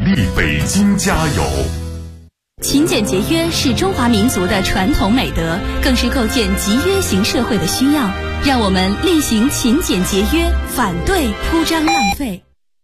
力北京加油！ 勤俭节约是中华民族的传统美德，更是构建集约型社会的需要。让我们厉行勤俭节约，反对铺张浪费。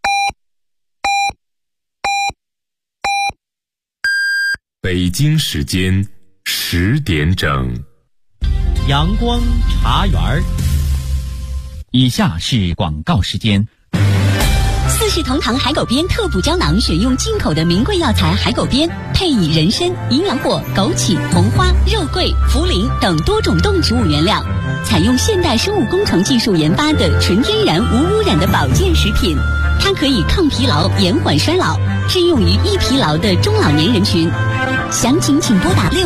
北京时间10点整， 阳光茶园儿。以下是广告时间。 四世同堂海狗鞭特补胶囊选用进口的名贵药材海狗鞭，配以人参、营养果、枸杞、红花、肉桂、茯苓等多种动植物原料，采用现代生物工程技术研发的纯天然无污染的保健食品。它可以抗疲劳、延缓衰老，适用于易疲劳的中老年人群。详情请拨打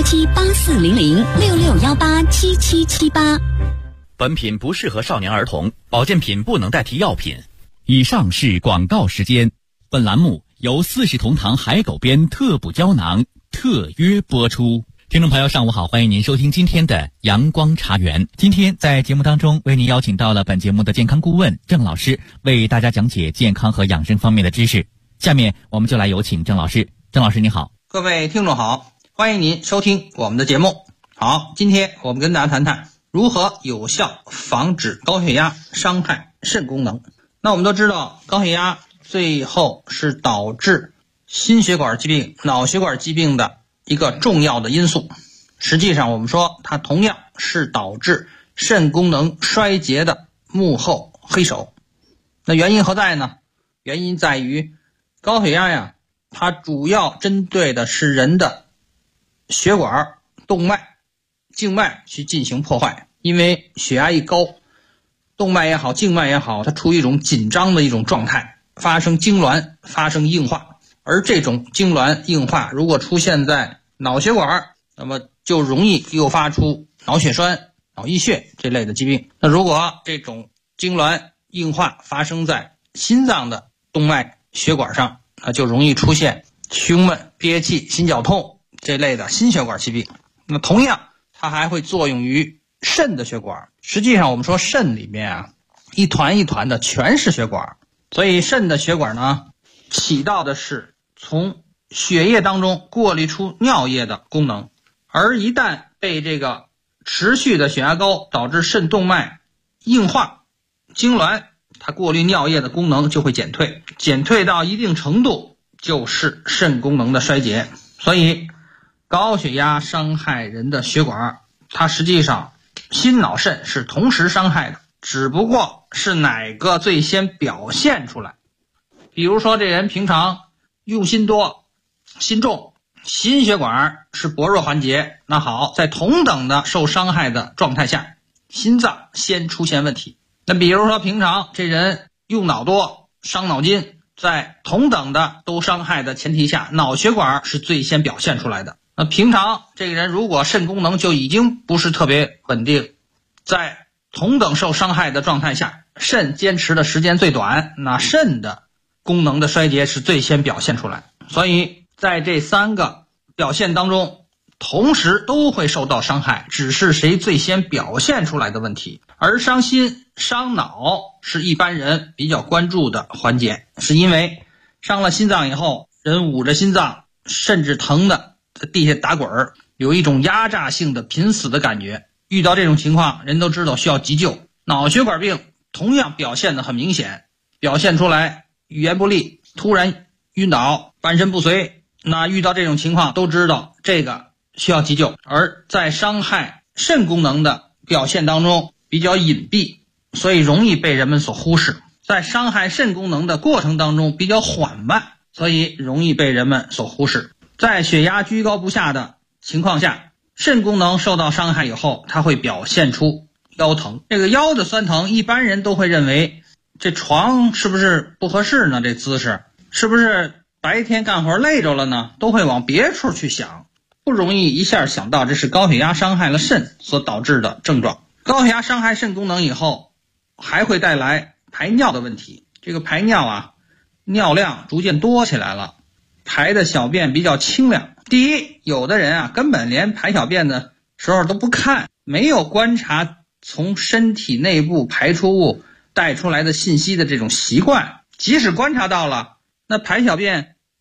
6617840066187778。 本品不适合少年儿童，保健品不能代替药品。以上是广告时间。本栏目由四世同堂海狗鞭特补胶囊特约播出。听众朋友上午好，欢迎您收听今天的阳光茶园。今天在节目当中为您邀请到了本节目的健康顾问郑老师，为大家讲解健康和养生方面的知识。下面我们就来有请郑老师。郑老师你好。 各位听众好，欢迎您收听我们的节目。好，今天我们跟大家谈谈如何有效防止高血压伤害肾功能。那我们都知道，高血压最后是导致心血管疾病、脑血管疾病的一个重要的因素。实际上我们说它同样是导致肾功能衰竭的幕后黑手。那原因何在呢？原因在于高血压呀，它主要针对的是人的血管、动脉、静脉去进行破坏。因为血压一高，动脉也好，静脉也好，它处于一种紧张的一种状态，发生痉挛，发生硬化。而这种痉挛硬化如果出现在脑血管，那么就容易诱发出脑血栓、脑溢血这类的疾病。那如果这种痉挛硬化发生在心脏的动脉血管上，那就容易出现胸闷、憋气、心绞痛这类的心血管疾病。那同样它还会作用于肾的血管。实际上我们说肾里面啊，一团一团的全是血管，所以肾的血管呢，起到的是从血液当中过滤出尿液的功能。而一旦被这个持续的血压高导致肾动脉硬化、痉挛，它过滤尿液的功能就会减退，减退到一定程度就是肾功能的衰竭。所以高血压伤害人的血管，它实际上心脑肾是同时伤害的，只不过是哪个最先表现出来。比如说这人平常用心多、心重，心血管是薄弱环节，那好，在同等的受伤害的状态下，心脏先出现问题。那比如说平常这人用脑多、伤脑筋，在同等的都伤害的前提下，脑血管是最先表现出来的。那平常这个人如果肾功能就已经不是特别稳定，在同等受伤害的状态下，肾坚持的时间最短，那肾的功能的衰竭是最先表现出来。所以在这三个表现当中，同时都会受到伤害，只是谁最先表现出来的问题。而伤心、伤脑是一般人比较关注的环节，是因为伤了心脏以后，人捂着心脏，甚至疼的在地下打滚，有一种压榨性的濒死的感觉。遇到这种情况，人都知道需要急救。脑血管病同样表现得很明显，表现出来语言不利、突然晕倒、半身不遂，那遇到这种情况都知道这个需要急救。而在伤害肾功能的表现当中比较隐蔽，所以容易被人们所忽视。在伤害肾功能的过程当中比较缓慢，所以容易被人们所忽视。在血压居高不下的情况下，肾功能受到伤害以后，它会表现出腰疼。这个腰的酸疼，一般人都会认为这床是不是不合适呢？这姿势是不是白天干活累着了呢？都会往别处去想，不容易一下想到这是高血压伤害了肾所导致的症状。高血压伤害肾功能以后，还会带来排尿的问题。这个排尿啊，尿量逐渐多起来了，排的小便比较清亮。第一，有的人啊根本连排小便的时候都不看，没有观察从身体内部排出物带出来的信息的这种习惯。即使观察到了，那排小便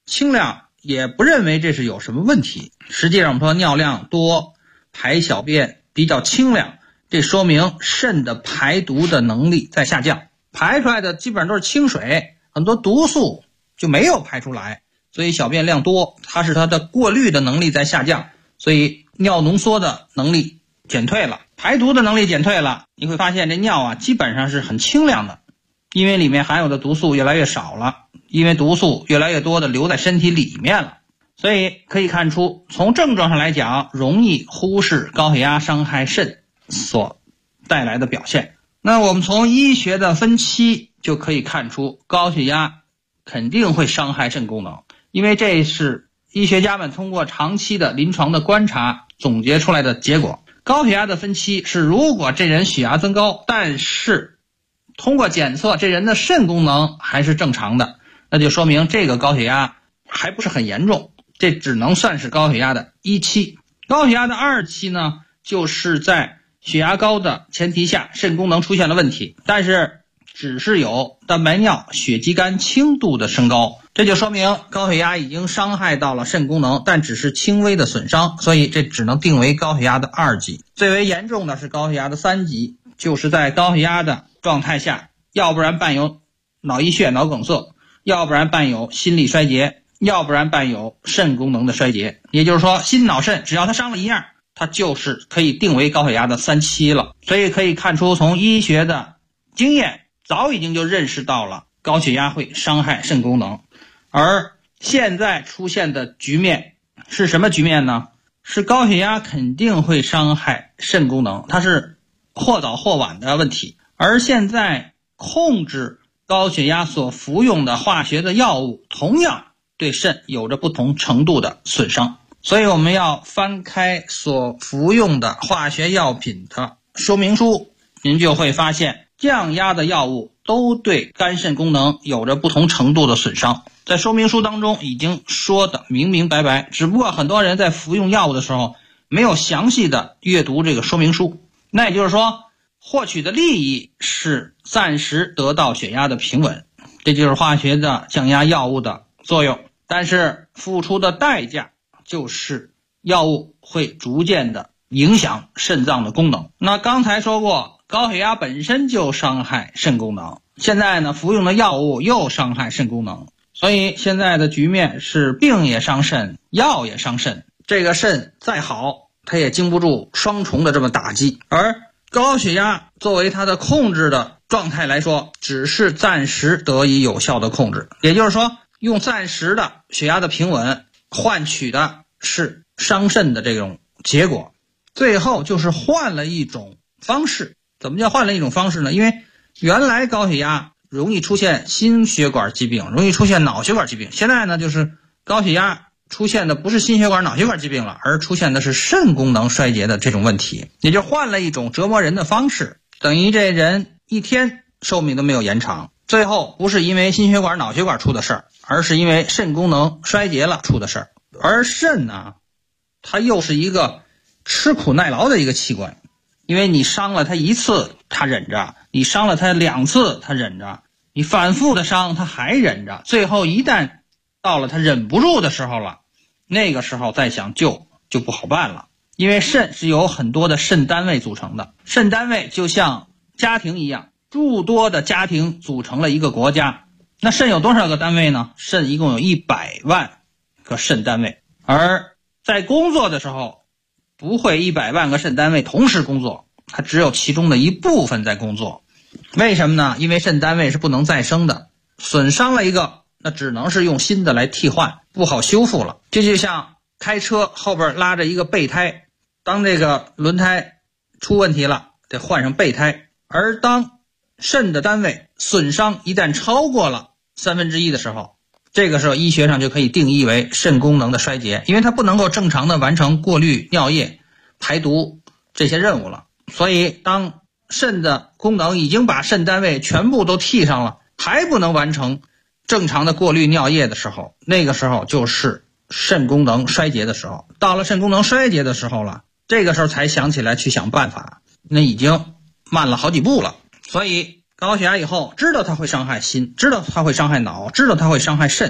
清亮，也不认为这是有什么问题。实际上我们说尿量多，排小便比较清亮，这说明肾的排毒的能力在下降，排出来的基本上都是清水，很多毒素就没有排出来，所以小便量多，它的过滤的能力在下降，所以尿浓缩的能力减退了，排毒的能力减退了，你会发现这尿基本上是很清亮的，因为里面含有的毒素越来越少了，因为毒素越来越多的留在身体里面了。所以可以看出，从症状上来讲，容易忽视高血压伤害肾所带来的表现。那我们从医学的分期就可以看出，高血压肯定会伤害肾功能，因为这是医学家们通过长期的临床的观察总结出来的结果。高血压的分期是，如果这人血压增高，但是通过检测这人的肾功能还是正常的，那就说明这个高血压还不是很严重，这只能算是高血压的1期。高血压的2期呢，就是在血压高的前提下，肾功能出现了问题，但是只是有蛋白尿、血肌酐轻度的升高，这就说明高血压已经伤害到了肾功能，但只是轻微的损伤，所以这只能定为高血压的2级。最为严重的是高血压的3级，就是在高血压的状态下，要不然伴有脑溢血、脑梗塞，要不然伴有心力衰竭，要不然伴有肾功能的衰竭。也就是说，心脑肾只要它伤了一样，它就是可以定为高血压的3期了。所以可以看出，从医学的经验早已经就认识到了高血压会伤害肾功能。而现在出现的局面是什么局面呢？是高血压肯定会伤害肾功能，它是或早或晚的问题。而现在控制高血压所服用的化学的药物，同样对肾有着不同程度的损伤。所以我们要翻开所服用的化学药品的说明书，您就会发现降压的药物都对肝肾功能有着不同程度的损伤，在说明书当中已经说的明明白白，只不过很多人在服用药物的时候没有详细的阅读这个说明书。那也就是说，获取的利益是暂时得到血压的平稳，这就是化学的降压药物的作用，但是付出的代价就是药物会逐渐的影响肾脏的功能。那刚才说过，高血压本身就伤害肾功能，现在呢服用的药物又伤害肾功能，所以现在的局面是病也伤肾，药也伤肾，这个肾再好它也经不住双重的这么打击。而高血压作为它的控制的状态来说，只是暂时得以有效的控制，也就是说用暂时的血压的平稳换取的是伤肾的这种结果，最后就是换了一种方式。怎么叫换了一种方式呢？因为原来高血压容易出现心血管疾病，容易出现脑血管疾病，现在呢就是高血压出现的不是心血管脑血管疾病了，而出现的是肾功能衰竭的这种问题，也就换了一种折磨人的方式，等于这人一天寿命都没有延长，最后不是因为心血管脑血管出的事儿，而是因为肾功能衰竭了出的事儿。而肾呢，它又是一个吃苦耐劳的一个器官，因为你伤了它1次它忍着，你伤了它2次它忍着，你反复的伤它还忍着，最后一旦到了它忍不住的时候了，那个时候再想救就不好办了。因为肾是由很多的肾单位组成的，肾单位就像家庭一样，诸多的家庭组成了一个国家。那肾有多少个单位呢？肾一共有100万个肾单位，而在工作的时候不会100万个肾单位同时工作，它只有其中的一部分在工作。为什么呢？因为肾单位是不能再生的，损伤了一个，那只能是用新的来替换，不好修复了。这就像开车后边拉着一个备胎，当这个轮胎出问题了，得换上备胎。而当肾的单位损伤一旦超过了1/3的时候，这个时候医学上就可以定义为肾功能的衰竭，因为它不能够正常的完成过滤尿液、排毒这些任务了。所以当肾的功能已经把肾单位全部都替上了，还不能完成正常的过滤尿液的时候，那个时候就是肾功能衰竭的时候。到了肾功能衰竭的时候了，这个时候才想起来去想办法，那已经慢了好几步了。所以高血压以后知道它会伤害心，知道它会伤害脑，知道它会伤害肾，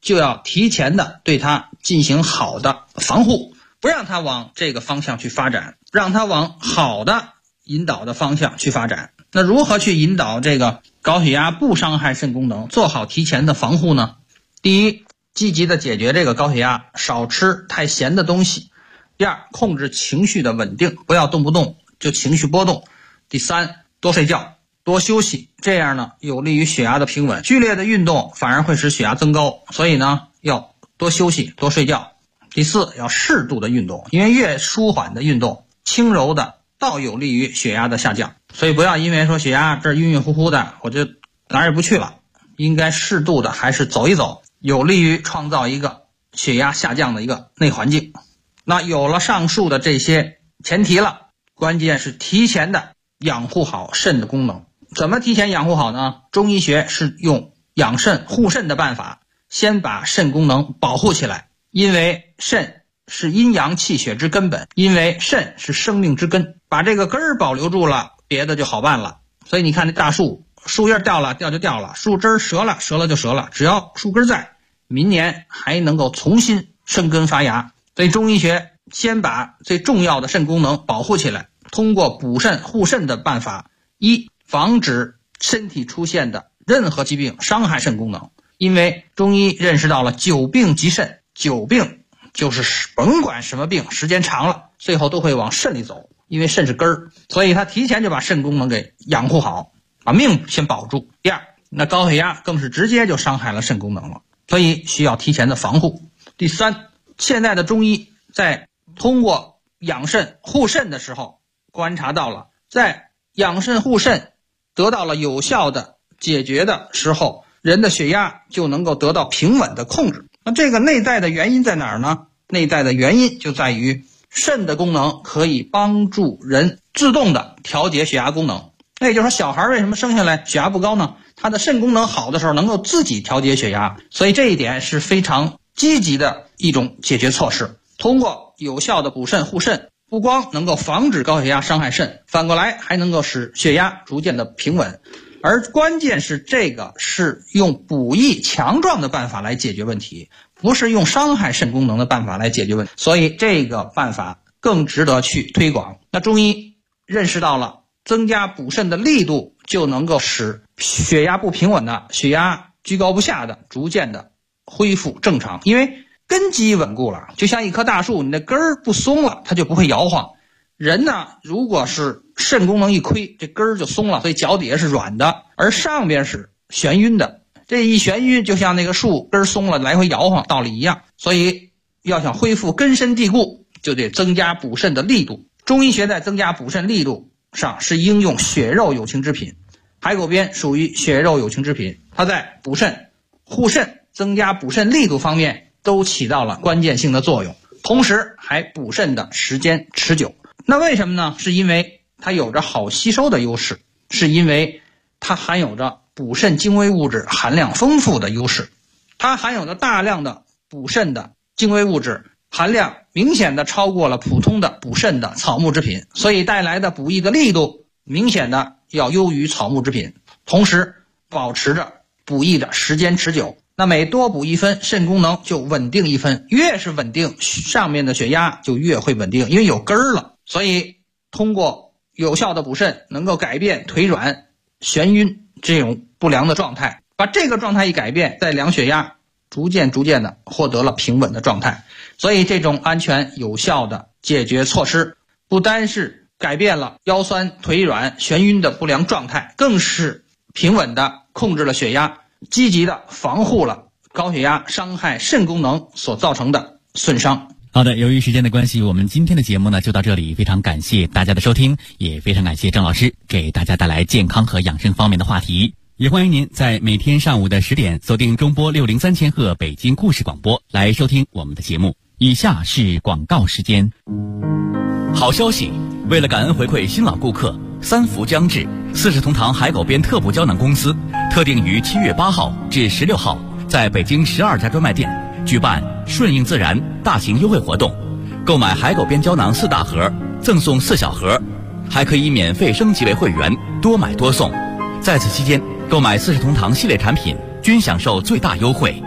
就要提前的对它进行好的防护，不让它往这个方向去发展，让它往好的引导的方向去发展。那如何去引导这个高血压不伤害肾功能，做好提前的防护呢？第一，积极的解决这个高血压，少吃太咸的东西。第二，控制情绪的稳定，不要动不动就情绪波动。第三，多睡觉，多休息，这样呢有利于血压的平稳。剧烈的运动反而会使血压增高，所以呢要多休息，多睡觉。第四，要适度的运动，因为越舒缓的运动，轻柔的倒有利于血压的下降。所以不要因为说血压这晕晕乎乎的，我就哪儿也不去了，应该适度的还是走一走，有利于创造一个血压下降的一个内环境。那有了上述的这些前提了，关键是提前的养护好肾的功能。怎么提前养护好呢？中医学是用养肾护肾的办法，先把肾功能保护起来，因为肾是阴阳气血之根本，因为肾是生命之根，把这个根儿保留住了，别的就好办了。所以你看这大树，树叶掉了掉就掉了，树枝折了折了就折了，只要树根在，明年还能够重新生根发芽。所以中医学先把最重要的肾功能保护起来，通过补肾护肾的办法，一，防止身体出现的任何疾病伤害肾功能。因为中医认识到了久病及肾，久病就是甭管什么病，时间长了最后都会往肾里走，因为肾是根儿，所以他提前就把肾功能给养护好，把命先保住。第二，那高血压更是直接就伤害了肾功能了，所以需要提前的防护。第三，现在的中医在通过养肾护肾的时候，观察到了在养肾护肾得到了有效的解决的时候，人的血压就能够得到平稳的控制。那这个内在的原因在哪儿呢？内在的原因就在于肾的功能可以帮助人自动的调节血压功能。那也就是说，小孩为什么生下来血压不高呢？他的肾功能好的时候能够自己调节血压，所以这一点是非常积极的一种解决措施。通过有效的补肾护肾，不光能够防止高血压伤害肾，反过来还能够使血压逐渐的平稳。而关键是这个是用补益强壮的办法来解决问题，不是用伤害肾功能的办法来解决问题，所以这个办法更值得去推广。那中医认识到了增加补肾的力度，就能够使血压不平稳的、血压居高不下的逐渐的恢复正常，因为根基稳固了，就像一棵大树，你的根儿不松了，它就不会摇晃。人呢，如果是肾功能一亏，这根儿就松了，所以脚底下是软的，而上边是眩晕的。这一眩晕，就像那个树根松了来回摇晃道理一样。所以要想恢复根深蒂固，就得增加补肾的力度。中医学在增加补肾力度上是应用血肉有情之品，海狗鞭属于血肉有情之品，它在补肾、护肾、增加补肾力度方面都起到了关键性的作用，同时还补肾的时间持久。那为什么呢？是因为它有着好吸收的优势，是因为它含有着补肾精微物质含量丰富的优势，它含有着大量的补肾的精微物质含量明显的超过了普通的补肾的草木制品，所以带来的补益的力度明显的要优于草木制品，同时保持着补益的时间持久。那每多补一分，肾功能就稳定一分，越是稳定，上面的血压就越会稳定，因为有根儿了。所以通过有效的补肾，能够改变腿软、眩晕这种不良的状态，把这个状态一改变，再量血压，逐渐的获得了平稳的状态。所以这种安全有效的解决措施，不单是改变了腰酸腿软、眩晕的不良状态，更是平稳的控制了血压，积极的防护了高血压伤害肾功能所造成的损伤。 好的，由于时间的关系，我们今天的节目呢就到这里，非常感谢大家的收听，也非常感谢郑老师给大家带来健康和养生方面的话题。也欢迎您在每天上午的10点锁定中波603千赫北京故事广播来收听我们的节目。以下是广告时间。好消息，为了感恩回馈新老顾客，三伏将至，四世同堂海狗鞭特补胶囊公司特定于7月8号至16号在北京12家专卖店举办顺应自然大型优惠活动，购买海狗鞭胶囊4大盒赠送4小盒，还可以免费升级为会员，多买多送。在此期间购买四世同堂系列产品均享受最大优惠，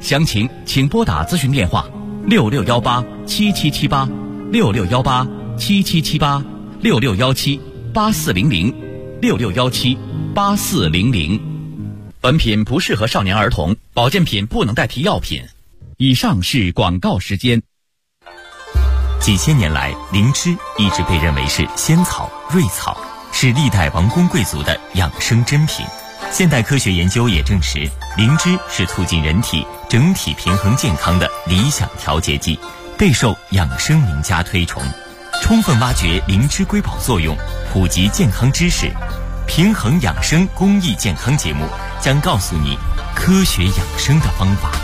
详情请拨打咨询电话66187778 66187778 66178400 66178400。本品不适合少年儿童，保健品不能代替药品。以上是广告时间。 几千年来，灵芝一直被认为是仙草、瑞草，是历代王公贵族的养生珍品。现代科学研究也证实，灵芝是促进人体整体平衡健康的理想调节剂，备受养生名家推崇。充分挖掘灵芝瑰宝作用，普及健康知识，平衡养生公益健康节目将告诉你科学养生的方法。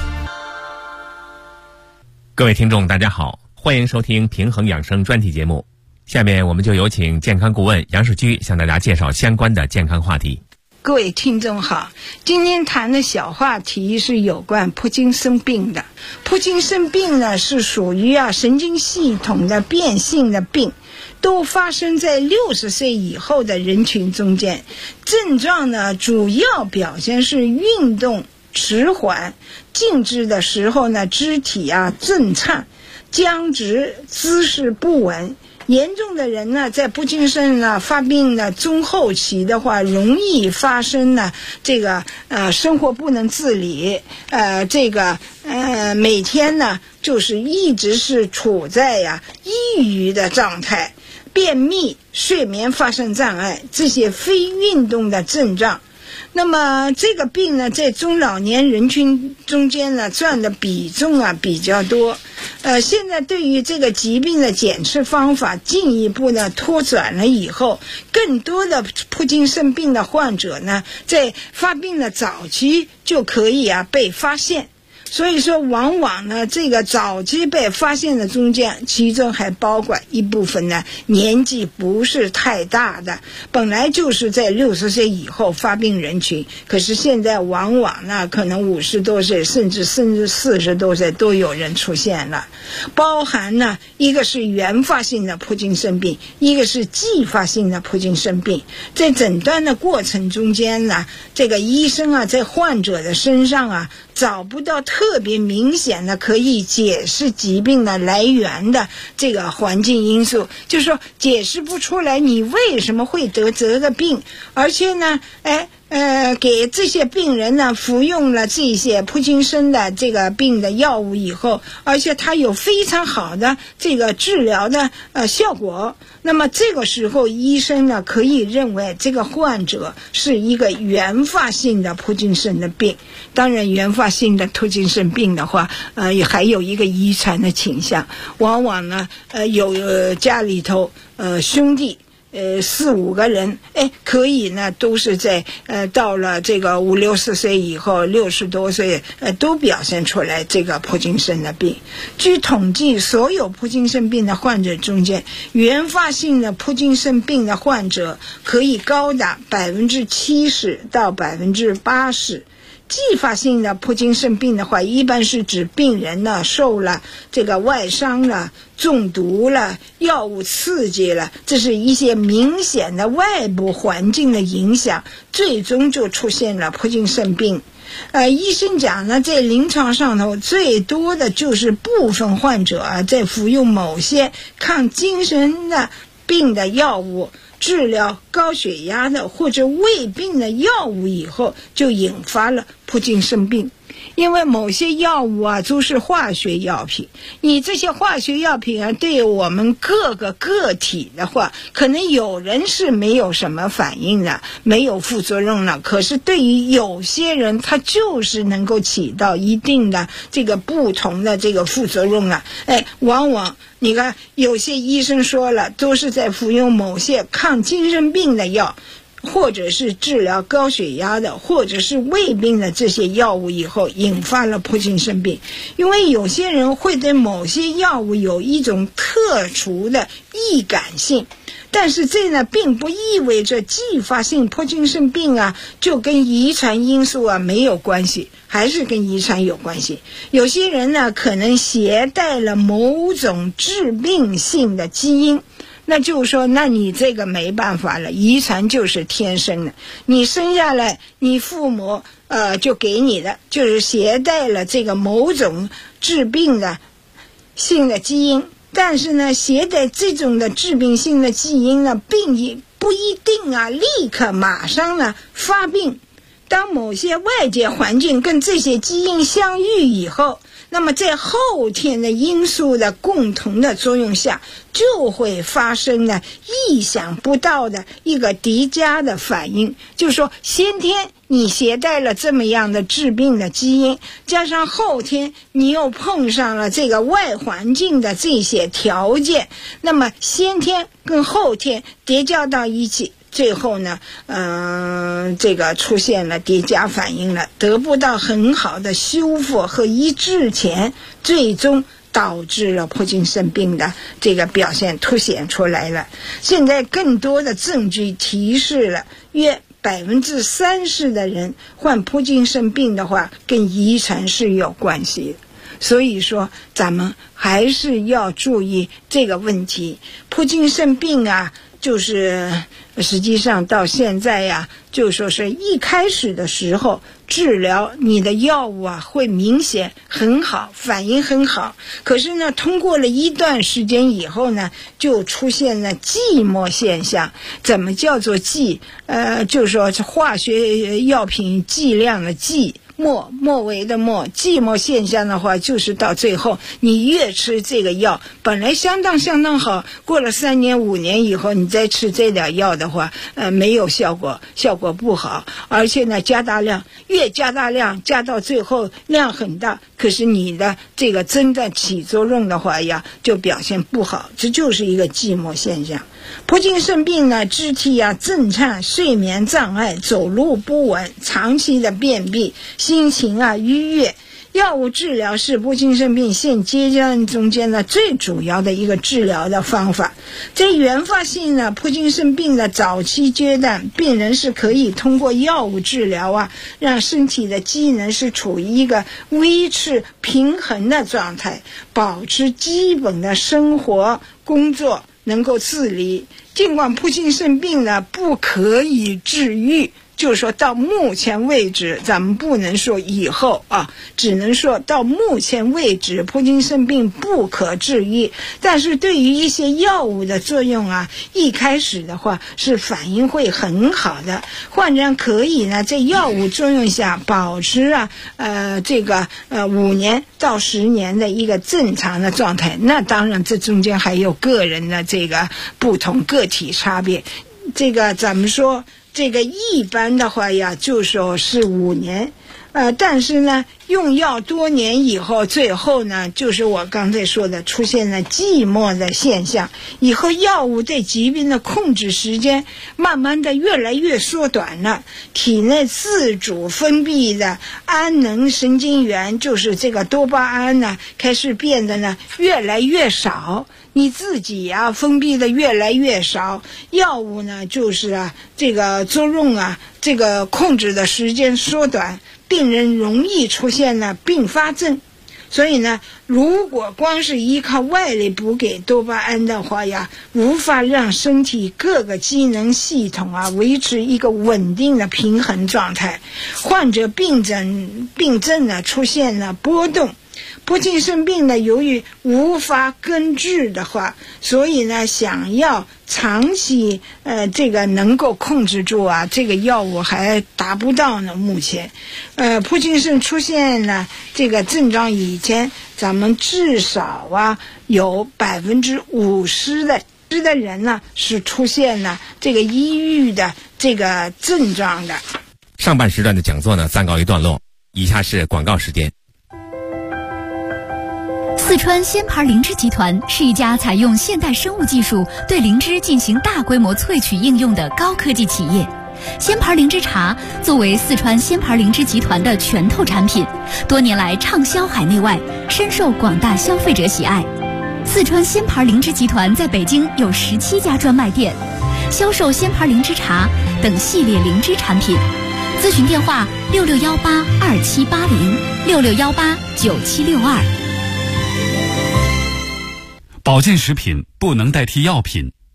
各位听众大家好，欢迎收听平衡养生专题节目。下面我们就有请健康顾问杨世居向大家介绍相关的健康话题。 各位听众好，今天谈的小话题是有关帕金森病的。帕金森病呢是属于神经系统的变性的病，都发生在60岁以后的人群中间。症状呢主要表现是运动迟缓，静止的时候呢肢体震颤、僵直、姿势不稳。严重的人呢，在帕金森发病的中后期的话，容易发生呢生活不能自理，每天呢就是一直是处在抑郁的状态，便秘、睡眠发生障碍，这些非运动的症状。那么这个病呢，在中老年人群中间呢，占的比重比较多。现在对于这个疾病的检测方法进一步的拓展了以后，更多的帕金森病的患者呢，在发病的早期就可以被发现。所以说往往呢，这个早期被发现的中间，其中还包括一部分呢年纪不是太大的，本来就是在60岁以后发病人群，可是现在往往呢可能50多岁甚至40多岁都有人出现了。包含呢一个是原发性的帕金森病，一个是继发性的帕金森病。在诊断的过程中间呢，这个医生在患者的身上找不到特别明显的可以解释疾病的来源的这个环境因素，就是说解释不出来你为什么会得这个病，而且呢给这些病人呢服用了这些帕金森的这个病的药物以后，而且它有非常好的这个治疗的效果，那么这个时候医生呢可以认为这个患者是一个原发性的帕金森的病。当然原发性的帕金森病的话也还有一个遗传的倾向，往往呢有家里头兄弟4-5个人，可以呢都是在到了这个50-60岁以后，60多岁都表现出来这个帕金森的病。据统计，所有帕金森病的患者中间，原发性的帕金森病的患者可以高达70%到80%。继发性的帕金森病的话，一般是指病人呢受了这个外伤了、中毒了、药物刺激了，这是一些明显的外部环境的影响，最终就出现了帕金森病。医生讲呢，在临床上头最多的就是部分患者在服用某些抗精神的病的药物，治疗高血压的或者胃病的药物以后，就引发了帕金森病。因为某些药物都是化学药品，你这些化学药品对我们各个个体的话，可能有人是没有什么反应的，没有副作用了，可是对于有些人他就是能够起到一定的这个不同的这个副作用了。往往你看有些医生说了，都是在服用某些抗精神病的药，或者是治疗高血压的，或者是胃病的这些药物以后，引发了帕金森病。因为有些人会对某些药物有一种特殊的易感性，但是这呢并不意味着继发性帕金森病就跟遗传因素没有关系，还是跟遗传有关系。有些人呢可能携带了某种致病性的基因， 那就是说，那你这个没办法了，遗传就是天生的，你生下来，你父母就给你的，就是携带了这个某种致病的性的基因。但是呢，携带这种的致病性的基因呢，并不一定啊立刻马上呢发病。当某些外界环境跟这些基因相遇以后，那么在后天的因素的共同的作用下，就会发生呢意想不到的一个叠加的反应。就是说，先天你携带了这么样的致病的基因，加上后天你又碰上了这个外环境的这些条件，那么先天跟后天叠加到一起，最后呢这个出现了叠加反应了，得不到很好的修复和医治前，最终导致了帕金森病的这个表现凸显出来了。现在更多的证据提示了，约30%的人患帕金森病的话，跟遗传是有关系的。所以说，咱们还是要注意这个问题。帕金森病啊，就是实际上到现在呀，就说是一开始的时候治疗你的药物啊会明显很好，反应很好。可是呢，通过了一段时间以后呢，就出现了寂寞现象。怎么叫做寂？就说化学药品剂量的剂。末尾的末，寂寞现象的话，就是到最后你越吃这个药本来相当好，过了3年5年以后，你再吃这点药的话，没有效果不好，而且呢加大量，越加大量，加到最后量很大，可是你的这个真的起作用的话呀，就表现不好，这就是一个寂寞现象。帕金森病呢，肢体啊震颤、睡眠障碍、走路不稳、长期的便秘、心情啊愉悦。药物治疗是帕金森病现阶段中间的最主要的一个治疗的方法。在原发性的帕金森病的早期阶段，病人是可以通过药物治疗啊，让身体的机能是处于一个维持平衡的状态，保持基本的生活工作能够自理。尽管帕金森病呢不可以治愈，就是说到目前为止，咱们不能说以后啊，只能说到目前为止，帕金森病不可治愈。但是对于一些药物的作用啊，一开始的话是反应会很好的，患者可以呢在药物作用下保持这个5年到10年的一个正常的状态。那当然这中间还有个人的这个不同个体差别，这个咱们说这个一般的话呀，就说是5年，但是呢，用药多年以后，最后呢，就是我刚才说的，出现了寂寞的现象。以后药物对疾病的控制时间，慢慢的越来越缩短了，体内自主分泌的胺能神经元，就是这个多巴胺呢，开始变得呢越来越少。你自己呀分泌的越来越少，药物呢就是这个作用这个控制的时间缩短，病人容易出现了并发症。所以呢，如果光是依靠外力补给多巴胺的话呀，无法让身体各个机能系统维持一个稳定的平衡状态，患者病症呢出现了波动。帕金森病呢，由于无法根治的话，所以呢，想要长期这个能够控制住这个药物还达不到呢。目前，帕金森出现了这个症状以前，咱们至少有50%的人呢是出现了这个抑郁的这个症状的。 上半时段的讲座呢暂告一段落，以下是广告时间。 四川鲜牌灵芝集团是一家采用现代生物技术对灵芝进行大规模萃取应用的高科技企业。鲜牌灵芝茶作为四川鲜牌灵芝集团的拳头产品，多年来畅销海内外，深受广大消费者喜爱。四川鲜牌灵芝集团在北京有17家专卖店，销售鲜牌灵芝茶等系列灵芝产品。咨询电话66182780，66189762。 保健食品不能代替药品，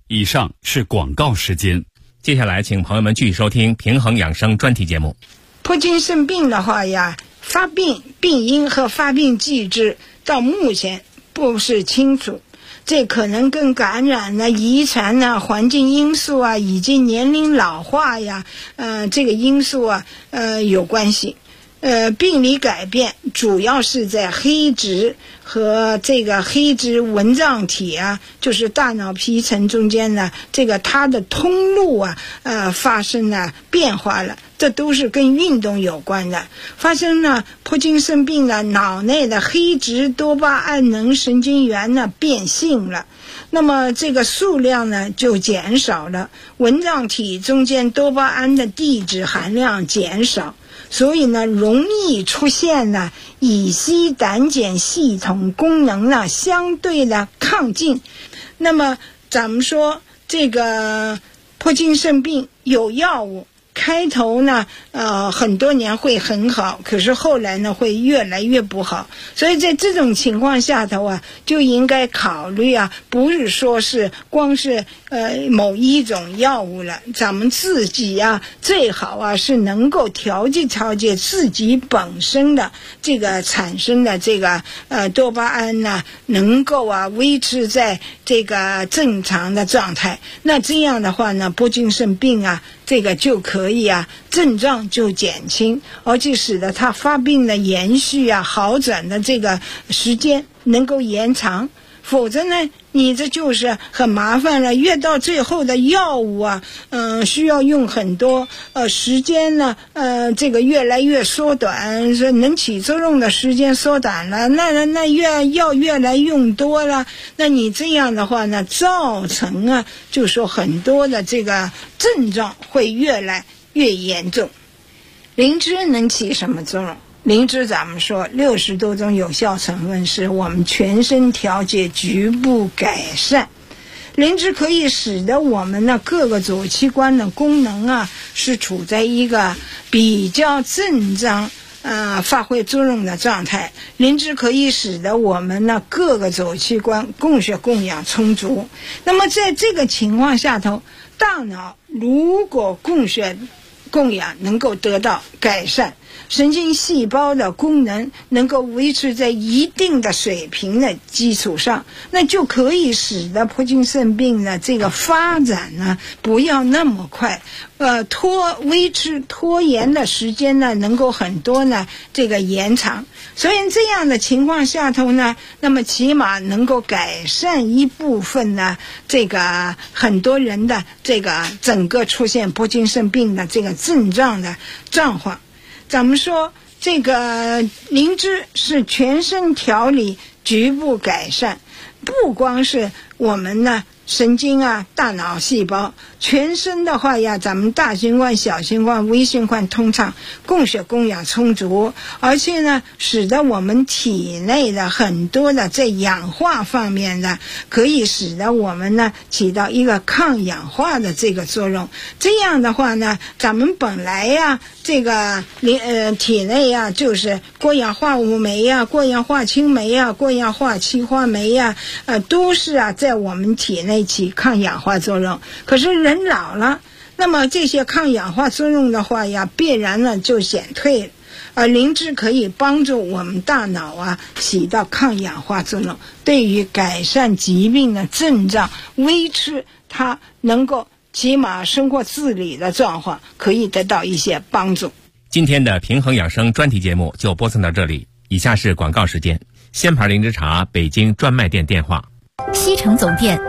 以上是广告时间。 接下来请朋友们继续收听平衡养生专题节目。 帕金森病的话呀，发病病因和发病机制到目前不是清楚，这可能跟感染呢、遗传呢、环境因素啊，以及年龄老化呀，这个因素啊，有关系。病理改变主要是在黑质和这个黑质纹状体啊，就是大脑皮层中间呢，这个它的通路啊，发生了变化了，这都是跟运动有关的。发生了帕金森病呢，脑内的黑质多巴胺能神经元呢变性了。那么这个数量呢就减少了，纹状体中间多巴胺的地质含量减少，所以呢容易出现呢乙烯胆碱系统功能呢相对的亢进。那么咱们说这个帕金森病有药物，开头呢很多年会很好，可是后来呢会越来越不好，所以在这种情况下头啊，就应该考虑啊，不是说是光是某一种药物了，咱们自己啊最好啊是能够调节自己本身的这个产生的这个多巴胺呢，能够啊维持在这个正常的状态。那这样的话呢，帕金森病啊这个就可以啊症状就减轻，而且使得它发病的延续啊好转的这个时间能够延长。否则呢你这就是很麻烦了，越到最后的药物啊需要用很多时间呢这个越来越缩短，说能起作用的时间缩短了，那药越来用多了，那你这样的话呢造成啊就说很多的这个症状会越来越严重。灵芝能起什么作用？灵芝咱们说60多种有效成分是我们全身调节局部改善。灵芝可以使得我们的各个左器官的功能啊是处在一个比较正常发挥作用的状态。灵芝可以使得我们的各个左器官供血供氧充足。那么在这个情况下头，大脑如果供血供氧能够得到改善，神经细胞的功能能够维持在一定的水平的基础上，那就可以使得帕金森病的这个发展呢不要那么快，维持拖延的时间呢能够很多呢这个延长。所以这样的情况下头呢，那么起码能够改善一部分呢这个很多人的这个整个出现帕金森病的这个症状的状况。咱们说这个灵芝是全身调理局部改善，不光是我们呢神经啊大脑细胞，全身的话呀，咱们大循环小循环微循环通畅，供血供氧充足，而且呢使得我们体内的很多的在氧化方面的可以使得我们呢起到一个抗氧化的这个作用。这样的话呢，咱们本来呀这个体内呀就是过氧化物酶呀、过氧化氢酶呀、过氧化气化酶呀都是啊在我们体内起抗氧化作用。可是人老了，那么这些抗氧化作用的话呀必然呢就减退了。灵芝可以帮助我们大脑啊起到抗氧化作用，对于改善疾病的症状，维持它能够起码生活自理的状况可以得到一些帮助。 今天的平衡养生专题节目就播送到这里，以下是广告时间。鲜牌灵芝茶北京专卖店电话： 西城总店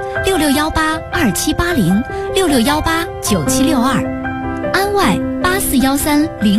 66182780，66189762，安外8413